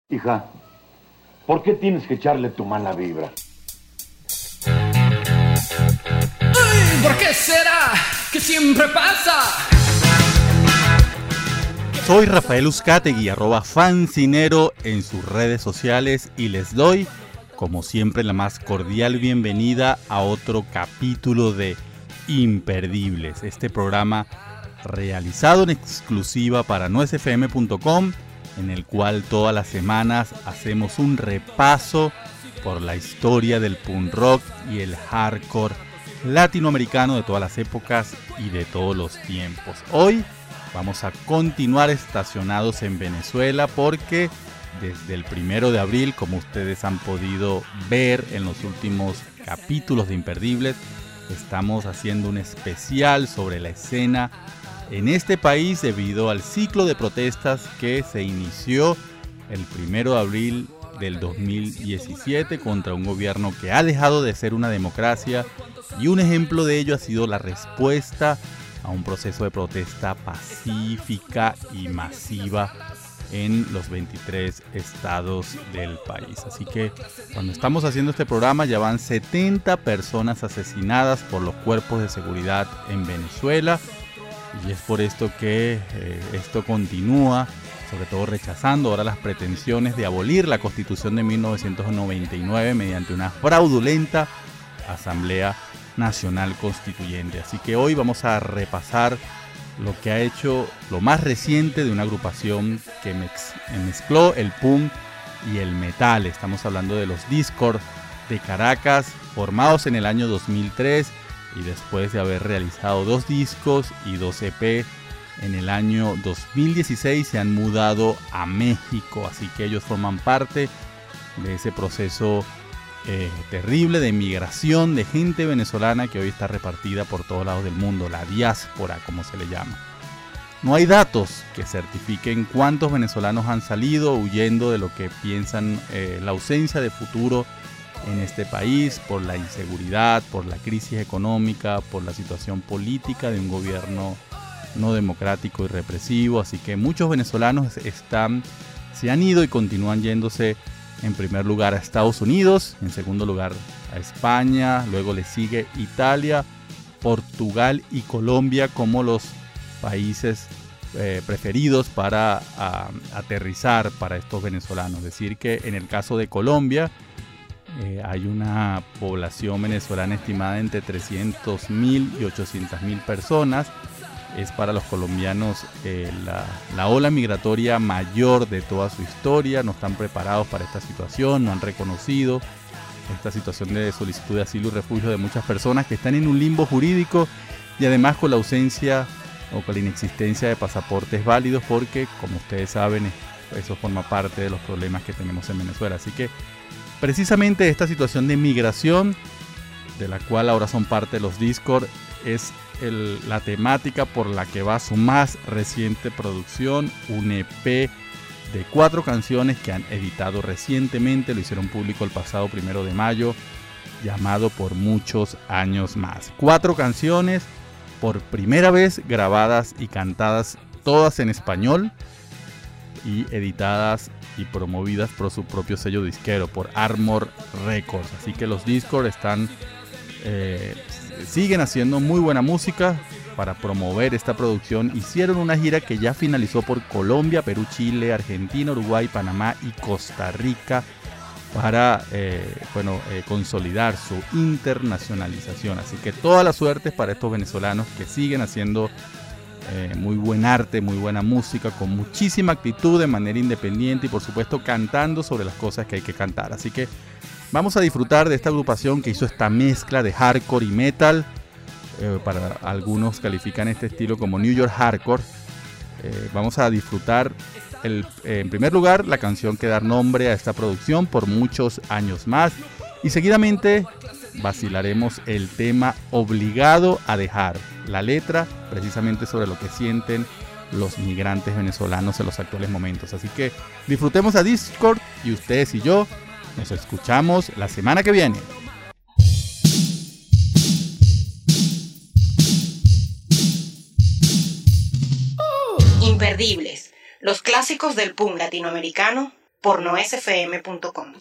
Hija, ¿por qué tienes que echarle tu mala vibra? Ay, ¿por qué será que siempre pasa? Soy Rafael Uzcategui, @fancinero en sus redes sociales y les doy, como siempre, la más cordial bienvenida a otro capítulo de Imperdibles, este programa realizado en exclusiva para nuesfm.com, en el cual todas las semanas hacemos un repaso por la historia del punk rock y el hardcore latinoamericano de todas las épocas y de todos los tiempos. Hoy vamos a continuar estacionados en Venezuela porque desde el 1 de abril, como ustedes han podido ver en los últimos capítulos de Imperdibles, estamos haciendo un especial sobre la escena en este país debido al ciclo de protestas que se inició el 1 de abril del 2017 contra un gobierno que ha dejado de ser una democracia, y un ejemplo de ello ha sido la respuesta a un proceso de protesta pacífica y masiva en los 23 estados del país. Así que cuando estamos haciendo este programa ya van 70 personas asesinadas por los cuerpos de seguridad en Venezuela, y es por esto que esto continúa, sobre todo rechazando ahora las pretensiones de abolir la Constitución de 1999 mediante una fraudulenta Asamblea Nacional Constituyente. Así que hoy vamos a repasar lo que ha hecho lo más reciente de una agrupación que mezcló el punk y el metal. Estamos hablando de los Discord de Caracas, formados en el año 2003 y después de haber realizado 2 discos y 2 EP en el año 2016 se han mudado a México. Así que ellos forman parte de ese proceso terrible de migración de gente venezolana que hoy está repartida por todos lados del mundo, la diáspora como se le llama. No hay datos que certifiquen cuántos venezolanos han salido huyendo de lo que piensan la ausencia de futuro en este país por la inseguridad, por la crisis económica, por la situación política de un gobierno no democrático y represivo. Así que muchos venezolanos se han ido y continúan yéndose. En primer lugar a Estados Unidos, en segundo lugar a España, luego le sigue Italia, Portugal y Colombia como los países preferidos para aterrizar para estos venezolanos. Es decir que en el caso de Colombia hay una población venezolana estimada entre 300.000 y 800.000 personas. Es para los colombianos la ola migratoria mayor de toda su historia. No están preparados para esta situación, no han reconocido esta situación de solicitud de asilo y refugio de muchas personas que están en un limbo jurídico, y además con la ausencia o con la inexistencia de pasaportes válidos, porque como ustedes saben eso forma parte de los problemas que tenemos en Venezuela. Así que precisamente esta situación de migración, de la cual ahora son parte de los Discord, es la temática por la que va su más reciente producción, un EP de 4 canciones que han editado recientemente, lo hicieron público el pasado 1 de mayo, llamado Por Muchos Años Más. 4 canciones por primera vez grabadas y cantadas todas en español y editadas y promovidas por su propio sello disquero, por Armor Records. Así que los Discord siguen haciendo muy buena música para promover esta producción. Hicieron una gira que ya finalizó por Colombia, Perú, Chile, Argentina, Uruguay, Panamá y Costa Rica para consolidar su internacionalización. Así que toda la suerte para estos venezolanos que siguen haciendo muy buen arte, muy buena música, con muchísima actitud, de manera independiente y por supuesto cantando sobre las cosas que hay que cantar. Así que vamos a disfrutar de esta agrupación que hizo esta mezcla de hardcore y metal. Para algunos califican este estilo como New York Hardcore. Vamos a disfrutar en primer lugar la canción que da nombre a esta producción, Por Muchos Años Más, y seguidamente vacilaremos el tema Obligado a Dejar, la letra precisamente sobre lo que sienten los migrantes venezolanos en los actuales momentos. Así que disfrutemos a Discord y ustedes y yo nos escuchamos la semana que viene. Imperdibles, los clásicos del punk latinoamericano pornoesfm.com.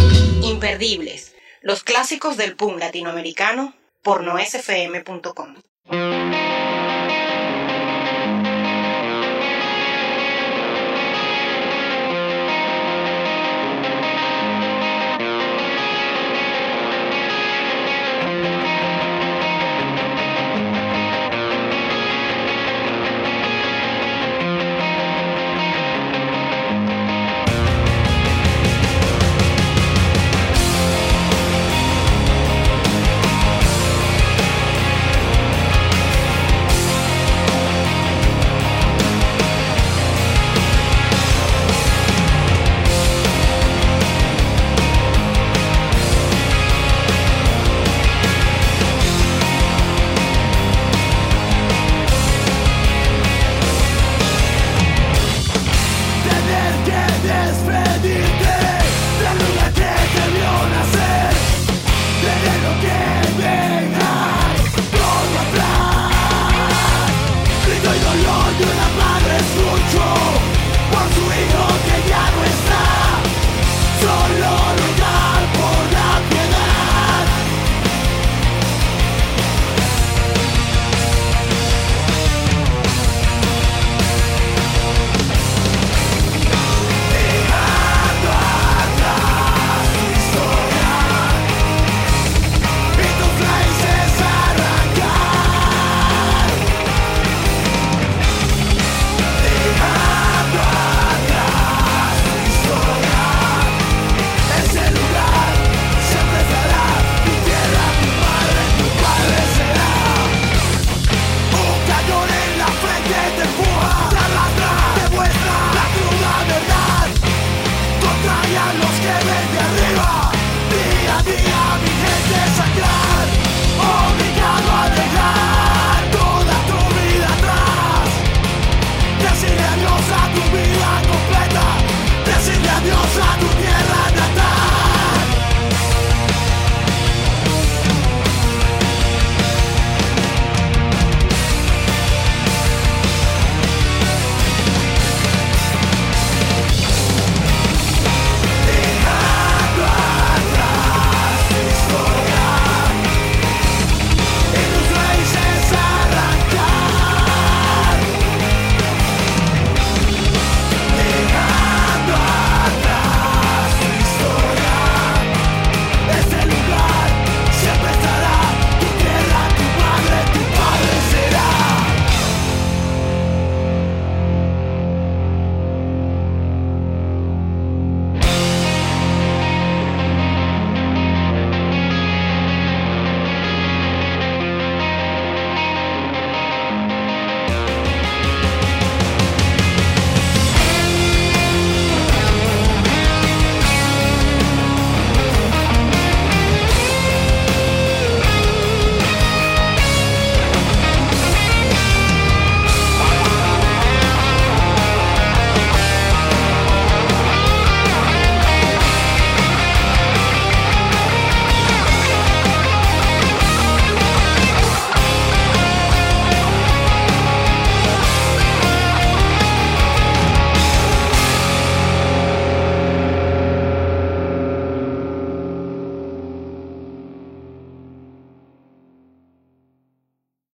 Imperdibles, los clásicos del punk latinoamericano, pornoesfm.com.